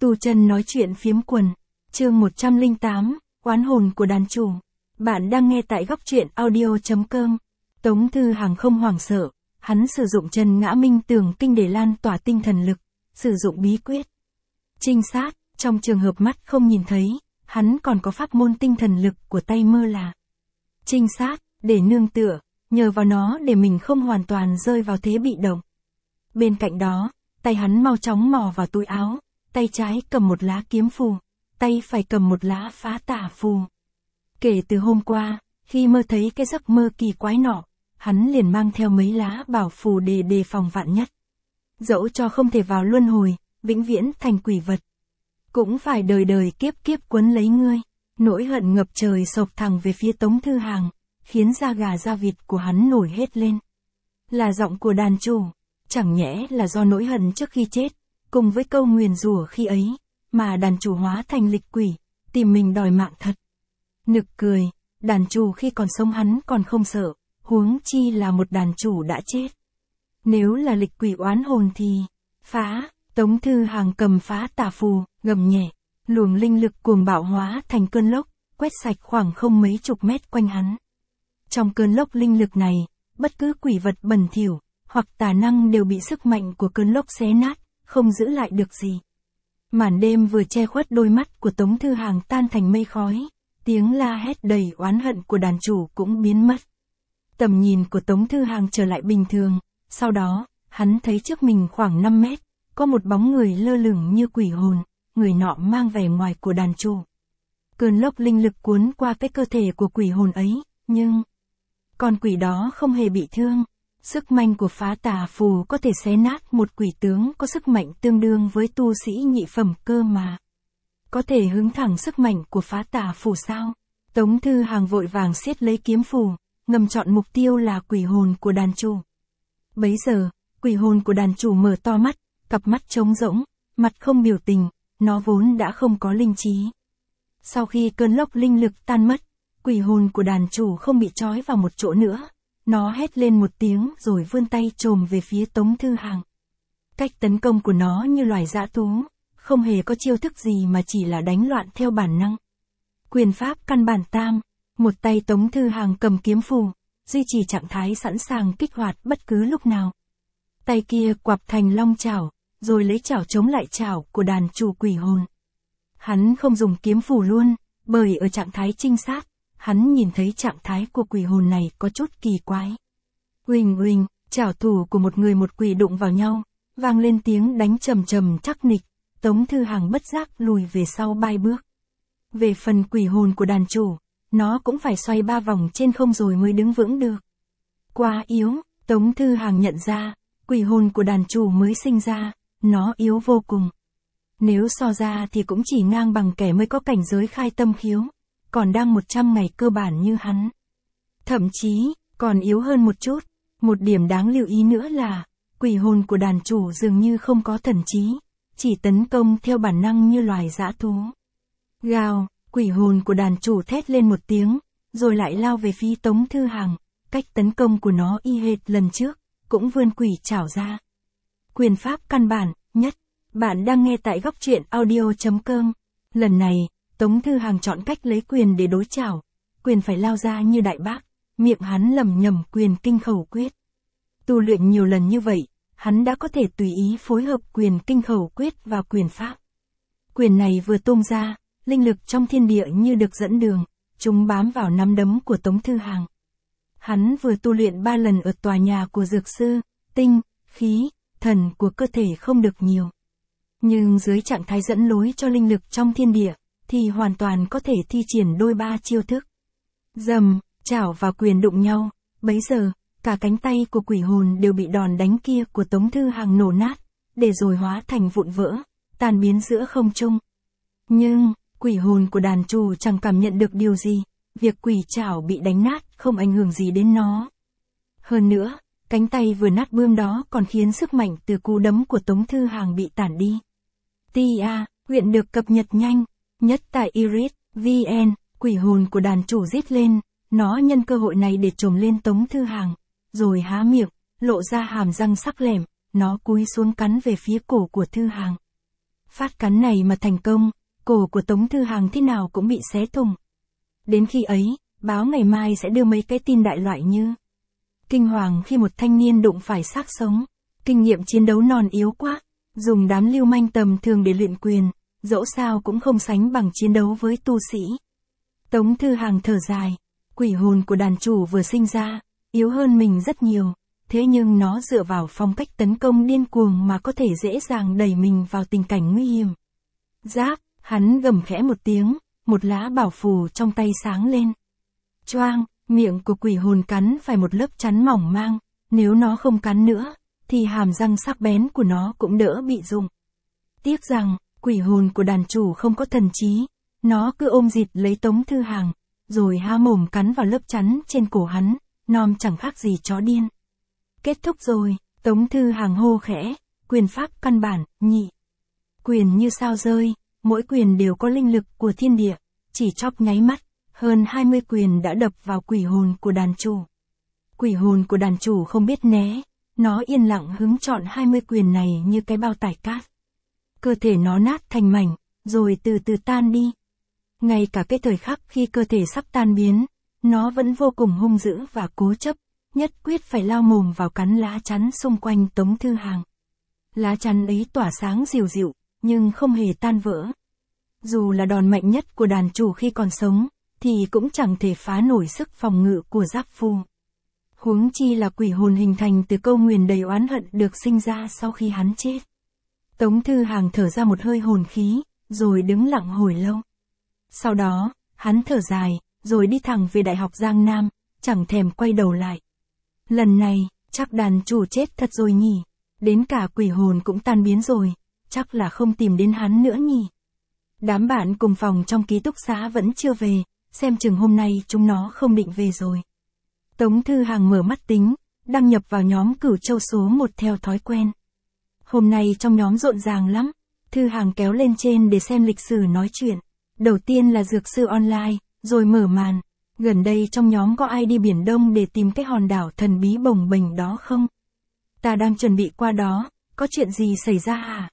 Tu Chân nói chuyện phiếm quần, chương 108, oán hồn của đàn chủ. Bạn đang nghe tại góc truyện audio.com. Tống Thư Hàng không hoảng sợ, hắn sử dụng Chân Ngã Minh Tường Kinh để lan tỏa tinh thần lực, sử dụng bí quyết trinh sát, trong trường hợp mắt không nhìn thấy, hắn còn có pháp môn tinh thần lực của tay mơ là trinh sát, để nương tựa, nhờ vào nó để mình không hoàn toàn rơi vào thế bị động. Bên cạnh đó, tay hắn mau chóng mò vào túi áo, tay trái cầm một lá kiếm phù, tay phải cầm một lá phá tà phù. Kể từ hôm qua, khi mơ thấy cái giấc mơ kỳ quái nọ, hắn liền mang theo mấy lá bảo phù để đề phòng vạn nhất. Dẫu cho không thể vào luân hồi, vĩnh viễn thành quỷ vật, cũng phải đời đời kiếp kiếp quấn lấy ngươi. Nỗi hận ngập trời sộc thẳng về phía Tống Thư Hàng, khiến da gà da vịt của hắn nổi hết lên. Là giọng của đàn chủ, chẳng nhẽ là do nỗi hận trước khi chết, cùng với câu nguyền rủa khi ấy, mà đàn chủ hóa thành lịch quỷ, tìm mình đòi mạng thật. Nực cười, đàn chủ khi còn sống hắn còn không sợ, huống chi là một đàn chủ đã chết. Nếu là lịch quỷ oán hồn thì, phá, Tống Thư Hàng cầm phá tà phù, gầm nhẹ, luồng linh lực cuồng bạo hóa thành cơn lốc, quét sạch khoảng không mấy chục mét quanh hắn. Trong cơn lốc linh lực này, bất cứ quỷ vật bẩn thỉu hoặc tà năng đều bị sức mạnh của cơn lốc xé nát, không giữ lại được gì. Màn đêm vừa che khuất đôi mắt của Tống Thư Hàng tan thành mây khói, tiếng la hét đầy oán hận của đàn chủ cũng biến mất. Tầm nhìn của Tống Thư Hàng trở lại bình thường, sau đó, hắn thấy trước mình khoảng 5 mét, có một bóng người lơ lửng như quỷ hồn, người nọ mang vẻ ngoài của đàn chủ. Cơn lốc linh lực cuốn qua cái cơ thể của quỷ hồn ấy, nhưng con quỷ đó không hề bị thương. Sức mạnh của phá tà phù có thể xé nát một quỷ tướng có sức mạnh tương đương với tu sĩ nhị phẩm cơ mà. Có thể hứng thẳng sức mạnh của phá tà phù sao? Tống Thư Hàng vội vàng siết lấy kiếm phù, ngầm chọn mục tiêu là quỷ hồn của đàn chủ. Bấy giờ, quỷ hồn của đàn chủ mở to mắt, cặp mắt trống rỗng, mặt không biểu tình, nó vốn đã không có linh trí. Sau khi cơn lốc linh lực tan mất, quỷ hồn của đàn chủ không bị trói vào một chỗ nữa. Nó hét lên một tiếng rồi vươn tay chồm về phía Tống Thư Hàng. Cách tấn công của nó như loài dã thú, không hề có chiêu thức gì mà chỉ là đánh loạn theo bản năng. Quyền pháp căn bản tam, một tay Tống Thư Hàng cầm kiếm phù, duy trì trạng thái sẵn sàng kích hoạt bất cứ lúc nào. Tay kia quặp thành long chảo, rồi lấy chảo chống lại chảo của đàn chủ quỷ hồn. Hắn không dùng kiếm phù luôn, bởi ở trạng thái trinh sát, hắn nhìn thấy trạng thái của quỷ hồn này có chút kỳ quái. Uỳnh uỳnh, chảo thủ của một người một quỷ đụng vào nhau, vang lên tiếng đánh trầm trầm chắc nịch, Tống Thư Hàng bất giác lùi về sau 3 bước. Về phần quỷ hồn của đàn chủ, nó cũng phải xoay 3 vòng trên không rồi mới đứng vững được. Quá yếu, Tống Thư Hàng nhận ra, quỷ hồn của đàn chủ mới sinh ra, nó yếu vô cùng. Nếu so ra thì cũng chỉ ngang bằng kẻ mới có cảnh giới khai tâm khiếu, còn đang 100 ngày cơ bản như hắn. Thậm chí, còn yếu hơn một chút. Một điểm đáng lưu ý nữa là, quỷ hồn của đàn chủ dường như không có thần trí, chỉ tấn công theo bản năng như loài dã thú. Gào, quỷ hồn của đàn chủ thét lên một tiếng, rồi lại lao về phía Tống Thư Hàng. Cách tấn công của nó y hệt lần trước, cũng vươn quỷ chảo ra. Quyền pháp căn bản, nhất. Bạn đang nghe tại góc truyện audio.com. Lần này, Tống Thư Hàng chọn cách lấy quyền để đối chảo. Quyền phải lao ra như đại bác, miệng hắn lẩm nhẩm quyền kinh khẩu quyết. Tu luyện nhiều lần như vậy, hắn đã có thể tùy ý phối hợp quyền kinh khẩu quyết và quyền pháp. Quyền này vừa tung ra, linh lực trong thiên địa như được dẫn đường, chúng bám vào nắm đấm của Tống Thư Hàng. Hắn vừa tu luyện 3 lần ở tòa nhà của dược sư, tinh, khí, thần của cơ thể không được nhiều. Nhưng dưới trạng thái dẫn lối cho linh lực trong thiên địa, thì hoàn toàn có thể thi triển đôi 3 chiêu thức. Dầm, chảo và quyền đụng nhau, bấy giờ, cả cánh tay của quỷ hồn đều bị đòn đánh kia của Tống Thư Hàng nổ nát, để rồi hóa thành vụn vỡ, tan biến giữa không trung. Nhưng, quỷ hồn của đàn chủ chẳng cảm nhận được điều gì, việc quỷ chảo bị đánh nát không ảnh hưởng gì đến nó. Hơn nữa, cánh tay vừa nát bươm đó còn khiến sức mạnh từ cú đấm của Tống Thư Hàng bị tản đi. TIA, huyện được cập nhật nhanh, nhất tại Iris, VN, quỷ hồn của đàn chủ rít lên, nó nhân cơ hội này để trồm lên Tống Thư Hàng, rồi há miệng, lộ ra hàm răng sắc lẻm, nó cúi xuống cắn về phía cổ của Thư Hàng. Phát cắn này mà thành công, cổ của Tống Thư Hàng thế nào cũng bị xé thủng. Đến khi ấy, báo ngày mai sẽ đưa mấy cái tin đại loại như: kinh hoàng khi một thanh niên đụng phải xác sống, kinh nghiệm chiến đấu non yếu quá, dùng đám lưu manh tầm thường để luyện quyền, dẫu sao cũng không sánh bằng chiến đấu với tu sĩ. Tống Thư Hàng thở dài, quỷ hồn của đàn chủ vừa sinh ra, yếu hơn mình rất nhiều, thế nhưng nó dựa vào phong cách tấn công điên cuồng mà có thể dễ dàng đẩy mình vào tình cảnh nguy hiểm. Rác, hắn gầm khẽ một tiếng, một lá bảo phù trong tay sáng lên. Choang, miệng của quỷ hồn cắn phải một lớp chắn mỏng mang, nếu nó không cắn nữa, thì hàm răng sắc bén của nó cũng đỡ bị rụng. Tiếc rằng, quỷ hồn của đàn chủ không có thần trí, nó cứ ôm dịt lấy Tống Thư Hàng, rồi há mồm cắn vào lớp chắn trên cổ hắn, nom chẳng khác gì chó điên. Kết thúc rồi, Tống Thư Hàng hô khẽ, quyền pháp căn bản, nhị. Quyền như sao rơi, mỗi quyền đều có linh lực của thiên địa, chỉ chóp nháy mắt, hơn 20 quyền đã đập vào quỷ hồn của đàn chủ. Quỷ hồn của đàn chủ không biết né, nó yên lặng hứng trọn 20 quyền này như cái bao tải cát. Cơ thể nó nát thành mảnh, rồi từ từ tan đi. Ngay cả cái thời khắc khi cơ thể sắp tan biến, nó vẫn vô cùng hung dữ và cố chấp, nhất quyết phải lao mồm vào cắn lá chắn xung quanh Tống Thư Hàng. Lá chắn ấy tỏa sáng dịu dịu, nhưng không hề tan vỡ. Dù là đòn mạnh nhất của đàn chủ khi còn sống, thì cũng chẳng thể phá nổi sức phòng ngự của giáp phu. Huống chi là quỷ hồn hình thành từ câu nguyền đầy oán hận được sinh ra sau khi hắn chết. Tống Thư Hàng thở ra một hơi hồn khí, rồi đứng lặng hồi lâu. Sau đó, hắn thở dài, rồi đi thẳng về Đại học Giang Nam, chẳng thèm quay đầu lại. Lần này, chắc đàn chủ chết thật rồi nhỉ, đến cả quỷ hồn cũng tan biến rồi, chắc là không tìm đến hắn nữa nhỉ. Đám bạn cùng phòng trong ký túc xá vẫn chưa về, xem chừng hôm nay chúng nó không định về rồi. Tống Thư Hàng mở mắt tính, đăng nhập vào nhóm Cửu Châu số 1 theo thói quen. Hôm nay trong nhóm rộn ràng lắm, Thư Hàng kéo lên trên để xem lịch sử nói chuyện. Đầu tiên là dược sư online, rồi mở màn. Gần đây trong nhóm có ai đi Biển Đông để tìm cái hòn đảo thần bí bồng bềnh đó không? Ta đang chuẩn bị qua đó, có chuyện gì xảy ra hả?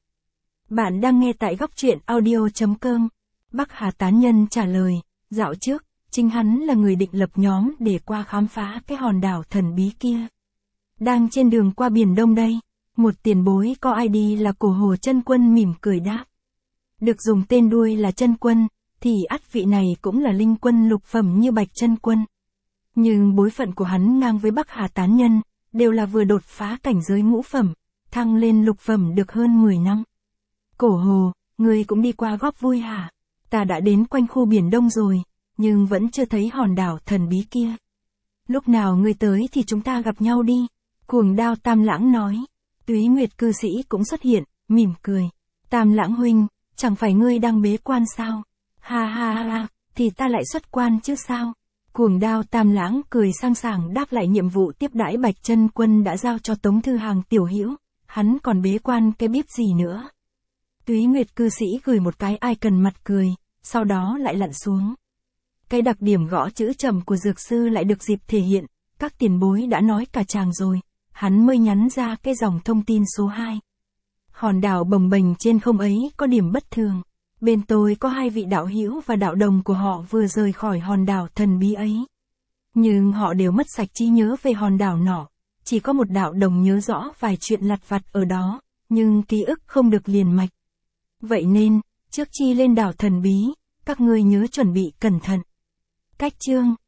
Bạn đang nghe tại góc truyện audio.com. Bắc Hà Tán Nhân trả lời, dạo trước, chính hắn là người định lập nhóm để qua khám phá cái hòn đảo thần bí kia. Đang trên đường qua Biển Đông đây, một tiền bối có ID là Cổ Hồ Chân Quân mỉm cười đáp. Được dùng tên đuôi là Chân Quân, thì ắt vị này cũng là linh quân lục phẩm như Bạch Chân Quân. Nhưng bối phận của hắn ngang với Bắc Hà Tán Nhân, đều là vừa đột phá cảnh giới ngũ phẩm, thăng lên lục phẩm được hơn 10 năm. Cổ Hồ, ngươi cũng đi qua góp vui hả? Ta đã đến quanh khu Biển Đông rồi, nhưng vẫn chưa thấy hòn đảo thần bí kia. Lúc nào ngươi tới thì chúng ta gặp nhau đi. Cuồng Đao Tam Lãng nói. Túy Nguyệt cư sĩ cũng xuất hiện, mỉm cười. Tam Lãng huynh, chẳng phải ngươi đang bế quan sao? Ha ha ha, thì ta lại xuất quan chứ sao? Cuồng Đao Tam Lãng cười sang sảng đáp lại nhiệm vụ tiếp đãi Bạch Chân Quân đã giao cho Tống Thư Hàng tiểu hữu, hắn còn bế quan cái bíp gì nữa. Túy Nguyệt cư sĩ gửi một cái icon mặt cười, sau đó lại lặn xuống. Cái đặc điểm gõ chữ chậm của dược sư lại được dịp thể hiện, các tiền bối đã nói cả chàng rồi, hắn mới nhắn ra cái dòng thông tin số 2. Hòn đảo bồng bềnh trên không ấy có điểm bất thường. Bên tôi có 2 vị đạo hữu và đạo đồng của họ vừa rời khỏi hòn đảo thần bí ấy. Nhưng họ đều mất sạch trí nhớ về hòn đảo nọ. Chỉ có một đạo đồng nhớ rõ vài chuyện lặt vặt ở đó, nhưng ký ức không được liền mạch. Vậy nên, trước khi lên đảo thần bí, các ngươi nhớ chuẩn bị cẩn thận. Cách chương